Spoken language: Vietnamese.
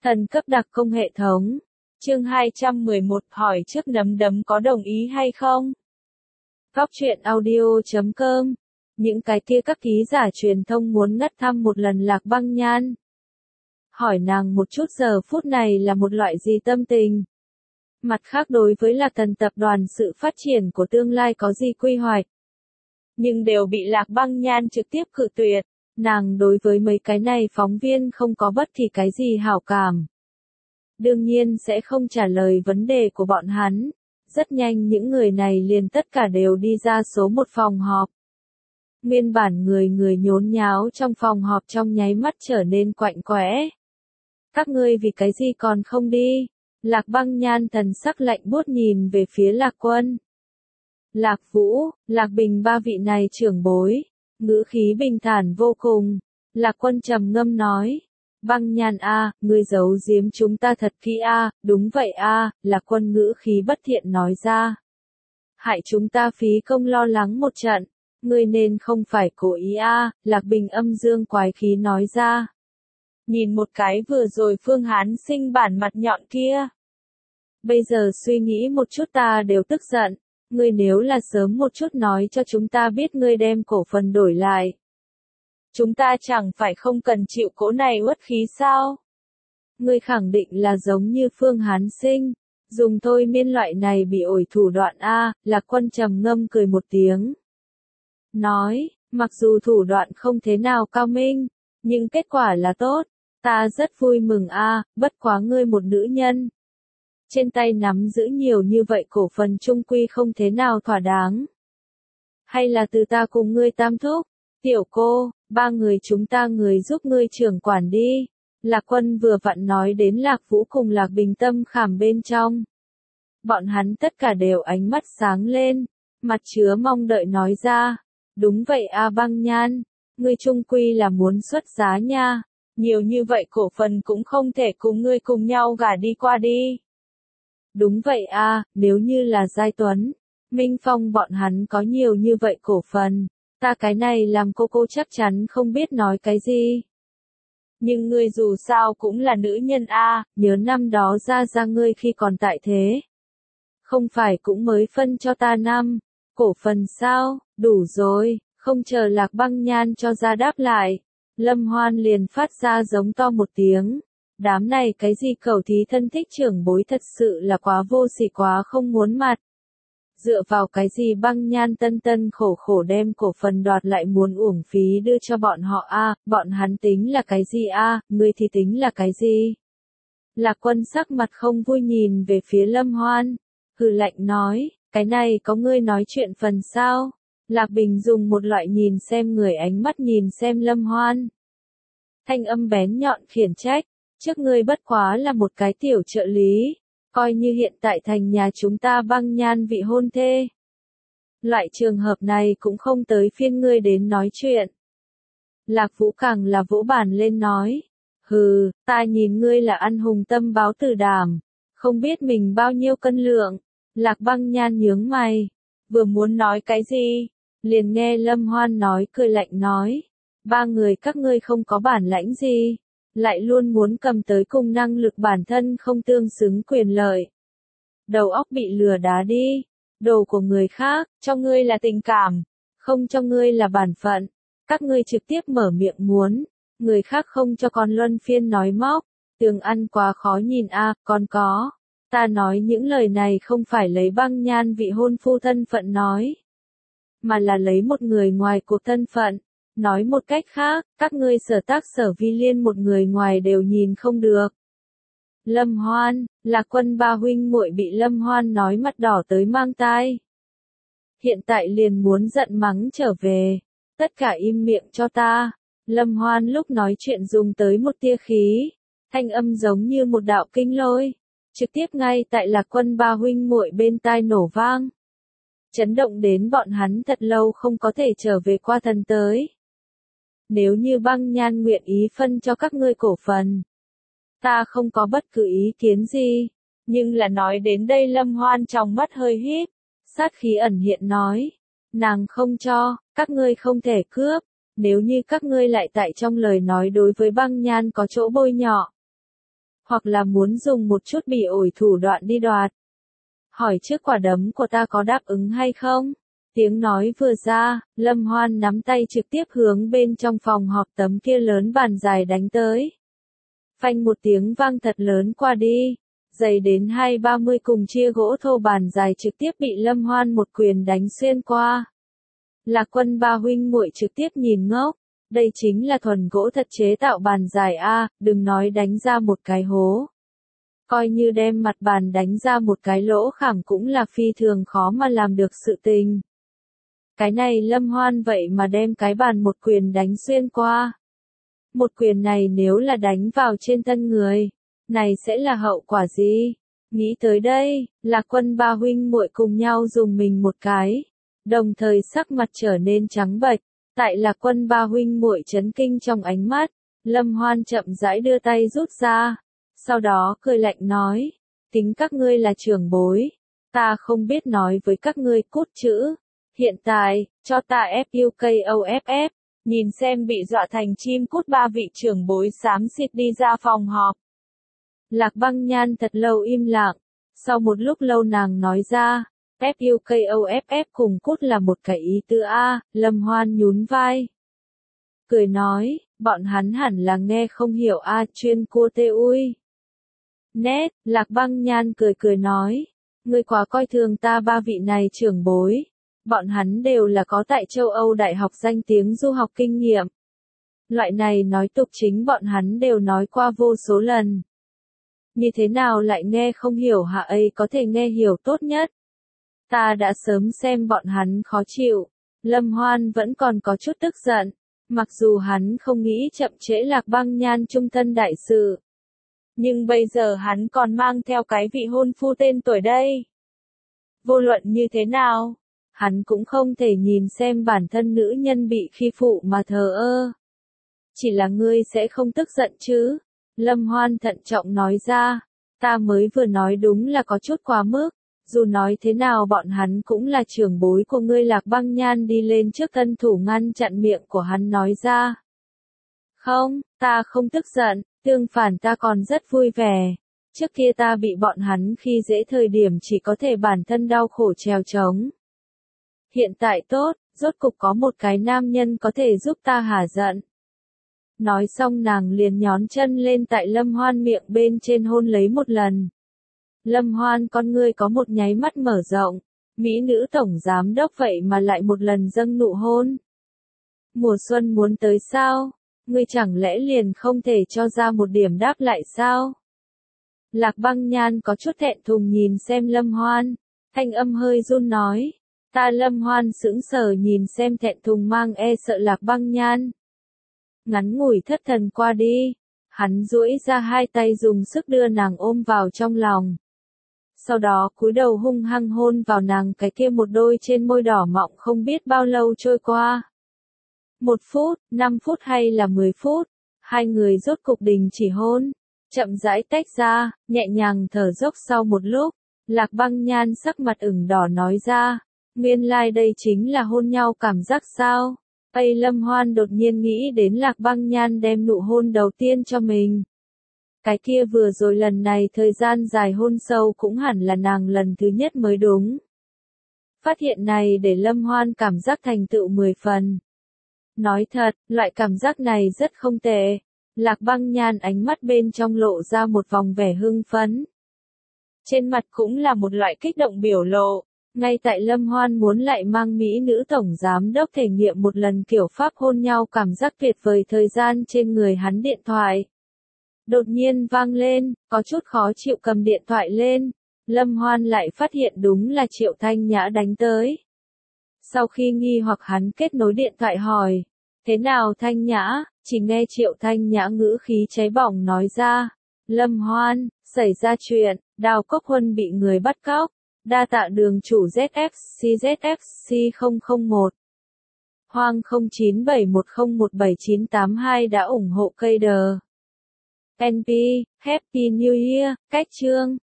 Thần cấp đặc công hệ thống. Chương 211 hỏi trước nấm đấm có đồng ý hay không? Góc truyện audio.com. Những cái kia các ký giả truyền thông muốn ngắt thăm một lần Lạc Băng Nhan. Hỏi nàng một chút giờ phút này là một loại gì tâm tình? Mặt khác đối với Lạc Thần tập đoàn sự phát triển của tương lai có gì quy hoạch? Nhưng đều bị Lạc Băng Nhan trực tiếp cự tuyệt. Nàng đối với mấy cái này phóng viên không có bất kỳ cái gì hảo cảm. Đương nhiên sẽ không trả lời vấn đề của bọn hắn. Rất nhanh những người này liền tất cả đều đi ra số một phòng họp. Nguyên bản người nhốn nháo trong phòng họp trong nháy mắt trở nên quạnh quẽ. Các ngươi vì cái gì còn không đi? Lạc Băng Nhan thần sắc lạnh buốt nhìn về phía Lạc Quân. Lạc Vũ, Lạc Bình ba vị này trưởng bối. Ngữ khí bình thản vô cùng. Lạc Quân trầm ngâm nói. Băng Nhan a, ngươi giấu giếm chúng ta thật kỹ a, đúng vậy a, Lạc Quân ngữ khí bất thiện nói ra. Hại chúng ta phí công lo lắng một trận, ngươi nên không phải cố ý a, Lạc Bình âm dương quái khí nói ra. Nhìn một cái vừa rồi Phương Hán Sinh bản mặt nhọn kia. Bây giờ suy nghĩ một chút ta đều tức giận. Ngươi nếu là sớm một chút nói cho chúng ta biết ngươi đem cổ phần đổi lại. Chúng ta chẳng phải không cần chịu cỗ này uất khí sao? Ngươi khẳng định là giống như Phương Hán Sinh, dùng thôi miên loại này bị ổi thủ đoạn a, Lạc Quân trầm ngâm cười một tiếng. Nói, mặc dù thủ đoạn không thế nào cao minh, nhưng kết quả là tốt, ta rất vui mừng a, bất quá ngươi một nữ nhân. Trên tay nắm giữ nhiều như vậy cổ phần chung quy không thế nào thỏa đáng. Hay là từ ta cùng ngươi tam thúc, tiểu cô, ba người chúng ta người giúp ngươi trưởng quản đi. Lạc Quân vừa vặn nói đến Lạc Vũ cùng Lạc Bình tâm khảm bên trong. Bọn hắn tất cả đều ánh mắt sáng lên, mặt chứa mong đợi nói ra. Đúng vậy a Băng Nhan, ngươi chung quy là muốn xuất giá nha. Nhiều như vậy cổ phần cũng không thể cùng ngươi cùng nhau gả đi qua đi. Đúng vậy a, nếu như là Giai Tuấn, Minh Phong bọn hắn có nhiều như vậy cổ phần, ta cái này làm cô chắc chắn không biết nói cái gì. Nhưng ngươi dù sao cũng là nữ nhân a, nhớ năm đó ra ngươi khi còn tại thế. Không phải cũng mới phân cho ta cổ phần sao, đủ rồi, không chờ Lạc Băng Nhan cho ra đáp lại. Lâm Hoan liền phát ra giống to một tiếng. Đám này cái gì cầu thí thân thích trưởng bối thật sự là quá vô sỉ quá không muốn mặt. Dựa vào cái gì Băng Nhan tân khổ đem cổ phần đoạt lại muốn uổng phí đưa cho bọn họ a, bọn hắn tính là cái gì a, ngươi thì tính là cái gì? Lạc Quân sắc mặt không vui nhìn về phía Lâm Hoan, hừ lạnh nói, cái này có ngươi nói chuyện phần sao? Lạc Bình dùng một loại nhìn xem người ánh mắt nhìn xem Lâm Hoan. Thanh âm bén nhọn khiển trách. Trước ngươi bất quá là một cái tiểu trợ lý, coi như hiện tại thành nhà chúng ta Băng Nhan vị hôn thê. Loại trường hợp này cũng không tới phiên ngươi đến nói chuyện. Lạc Vũ càng là vỗ bàn lên nói, hừ, ta nhìn ngươi là ăn hùng tâm báo tử đảm, không biết mình bao nhiêu cân lượng. Lạc Băng Nhan nhướng mày, vừa muốn nói cái gì, liền nghe Lâm Hoan nói cười lạnh nói, ba người các ngươi không có bản lãnh gì. Lại luôn muốn cầm tới cùng năng lực bản thân không tương xứng quyền lợi. Đầu óc bị lừa đá đi, đồ của người khác, cho ngươi là tình cảm, không cho ngươi là bản phận. Các ngươi trực tiếp mở miệng muốn, người khác không cho con luân phiên nói móc, tường ăn quá khó nhìn a, còn có. Ta nói những lời này không phải lấy Băng Nhan vị hôn phu thân phận nói, mà là lấy một người ngoài cuộc thân phận. Nói một cách khác, các ngươi Sở Tác Sở Vi Liên một người ngoài đều nhìn không được. Lâm Hoan, Lạc Quân ba huynh muội bị Lâm Hoan nói mặt đỏ tới mang tai. Hiện tại liền muốn giận mắng trở về. Tất cả im miệng cho ta. Lâm Hoan lúc nói chuyện dùng tới một tia khí. Thanh âm giống như một đạo kinh lôi. Trực tiếp ngay tại Lạc Quân ba huynh muội bên tai nổ vang. Chấn động đến bọn hắn thật lâu không có thể trở về qua thần tới. Nếu như Băng Nhan nguyện ý phân cho các ngươi cổ phần, ta không có bất cứ ý kiến gì. Nhưng là nói đến đây Lâm Hoan trong mắt hơi híp, sát khí ẩn hiện nói, nàng không cho, các ngươi không thể cướp, nếu như các ngươi lại tại trong lời nói đối với Băng Nhan có chỗ bôi nhọ. Hoặc là muốn dùng một chút bị ổi thủ đoạn đi đoạt. Hỏi trước quả đấm của ta có đáp ứng hay không? Tiếng nói vừa ra, Lâm Hoan nắm tay trực tiếp hướng bên trong phòng họp tấm kia lớn bàn dài đánh tới. Phanh một tiếng vang thật lớn qua đi, dày đến 2-30 cùng chia gỗ thô bàn dài trực tiếp bị Lâm Hoan một quyền đánh xuyên qua. Lạc Quân ba huynh muội trực tiếp nhìn ngốc, đây chính là thuần gỗ thật chế tạo bàn dài a, đừng nói đánh ra một cái hố. Coi như đem mặt bàn đánh ra một cái lỗ khảm cũng là phi thường khó mà làm được sự tình. Cái này Lâm Hoan vậy mà đem cái bàn một quyền đánh xuyên qua. Một quyền này nếu là đánh vào trên thân người, này sẽ là hậu quả gì? Nghĩ tới đây, Lạc Quân ba huynh muội cùng nhau dùng mình một cái, đồng thời sắc mặt trở nên trắng bệch. Tại Lạc Quân ba huynh muội chấn kinh trong ánh mắt, Lâm Hoan chậm rãi đưa tay rút ra, sau đó cười lạnh nói, tính các ngươi là trưởng bối, ta không biết nói với các ngươi cút chữ, hiện tại, cho ta FUKOFF, nhìn xem bị dọa thành chim cút ba vị trưởng bối xám xịt đi ra phòng họp. Lạc Băng Nhan thật lâu im lặng, sau một lúc lâu nàng nói ra, FUKOFF cùng cút là một cái ý tứ A, Lâm Hoan nhún vai. Cười nói, bọn hắn hẳn là nghe không hiểu A chuyên cua tê ui. Nét, Lạc Băng Nhan cười cười nói, ngươi quá coi thường ta ba vị này trưởng bối. Bọn hắn đều là có tại châu Âu đại học danh tiếng du học kinh nghiệm. Loại này nói tục chính bọn hắn đều nói qua vô số lần. Như thế nào lại nghe không hiểu hả ấy có thể nghe hiểu tốt nhất. Ta đã sớm xem bọn hắn khó chịu. Lâm Hoan vẫn còn có chút tức giận. Mặc dù hắn không nghĩ chậm trễ Lạc Băng Nhan trung thân đại sự. Nhưng bây giờ hắn còn mang theo cái vị hôn phu tên tuổi đây. Vô luận như thế nào? Hắn cũng không thể nhìn xem bản thân nữ nhân bị khi phụ mà thờ ơ. Chỉ là ngươi sẽ không tức giận chứ? Lâm Hoan thận trọng nói ra, ta mới vừa nói đúng là có chút quá mức, dù nói thế nào bọn hắn cũng là trưởng bối của ngươi. Lạc Băng Nhan đi lên trước thân thủ ngăn chặn miệng của hắn nói ra. Không, ta không tức giận, tương phản ta còn rất vui vẻ. Trước kia ta bị bọn hắn khi dễ thời điểm chỉ có thể bản thân đau khổ trèo trống. Hiện tại tốt, rốt cục có một cái nam nhân có thể giúp ta hả giận. Nói xong nàng liền nhón chân lên tại Lâm Hoan miệng bên trên hôn lấy một lần. Lâm Hoan con ngươi có một nháy mắt mở rộng, mỹ nữ tổng giám đốc vậy mà lại một lần dâng nụ hôn. Mùa xuân muốn tới sao? Ngươi chẳng lẽ liền không thể cho ra một điểm đáp lại sao? Lạc Băng Nhan có chút thẹn thùng nhìn xem Lâm Hoan, thanh âm hơi run nói. Ta Lâm Hoan sững sờ nhìn xem thẹn thùng mang e sợ Lạc Băng Nhan. Ngắn ngủi thất thần qua đi, hắn duỗi ra hai tay dùng sức đưa nàng ôm vào trong lòng. Sau đó cúi đầu hung hăng hôn vào nàng cái kia một đôi trên môi đỏ mọng không biết bao lâu trôi qua. 1 phút, 5 phút hay là 10 phút, hai người rốt cục đình chỉ hôn, chậm rãi tách ra, nhẹ nhàng thở dốc sau một lúc, Lạc Băng Nhan sắc mặt ửng đỏ nói ra. Nguyên lai đây chính là hôn nhau cảm giác sao? Tây Lâm Hoan đột nhiên nghĩ đến Lạc Băng Nhan đem nụ hôn đầu tiên cho mình. Cái kia vừa rồi lần này thời gian dài hôn sâu cũng hẳn là nàng lần thứ nhất mới đúng. Phát hiện này để Lâm Hoan cảm giác thành tựu 10 phần. Nói thật, loại cảm giác này rất không tệ. Lạc Băng Nhan ánh mắt bên trong lộ ra một vòng vẻ hưng phấn. Trên mặt cũng là một loại kích động biểu lộ. Ngay tại Lâm Hoan muốn lại mang mỹ nữ tổng giám đốc thể nghiệm một lần kiểu pháp hôn nhau cảm giác tuyệt vời thời gian trên người hắn điện thoại. Đột nhiên vang lên, có chút khó chịu cầm điện thoại lên, Lâm Hoan lại phát hiện đúng là Triệu Thanh Nhã đánh tới. Sau khi nghi hoặc hắn kết nối điện thoại hỏi, thế nào Thanh Nhã, chỉ nghe Triệu Thanh Nhã ngữ khí cháy bỏng nói ra, Lâm Hoan, xảy ra chuyện, Đào Cốc Huân bị người bắt cóc. Đa tạ đường chủ ZFC 001 Hoang 0971017982 đã ủng hộ cây đờ. NP, Happy New Year, cách chương.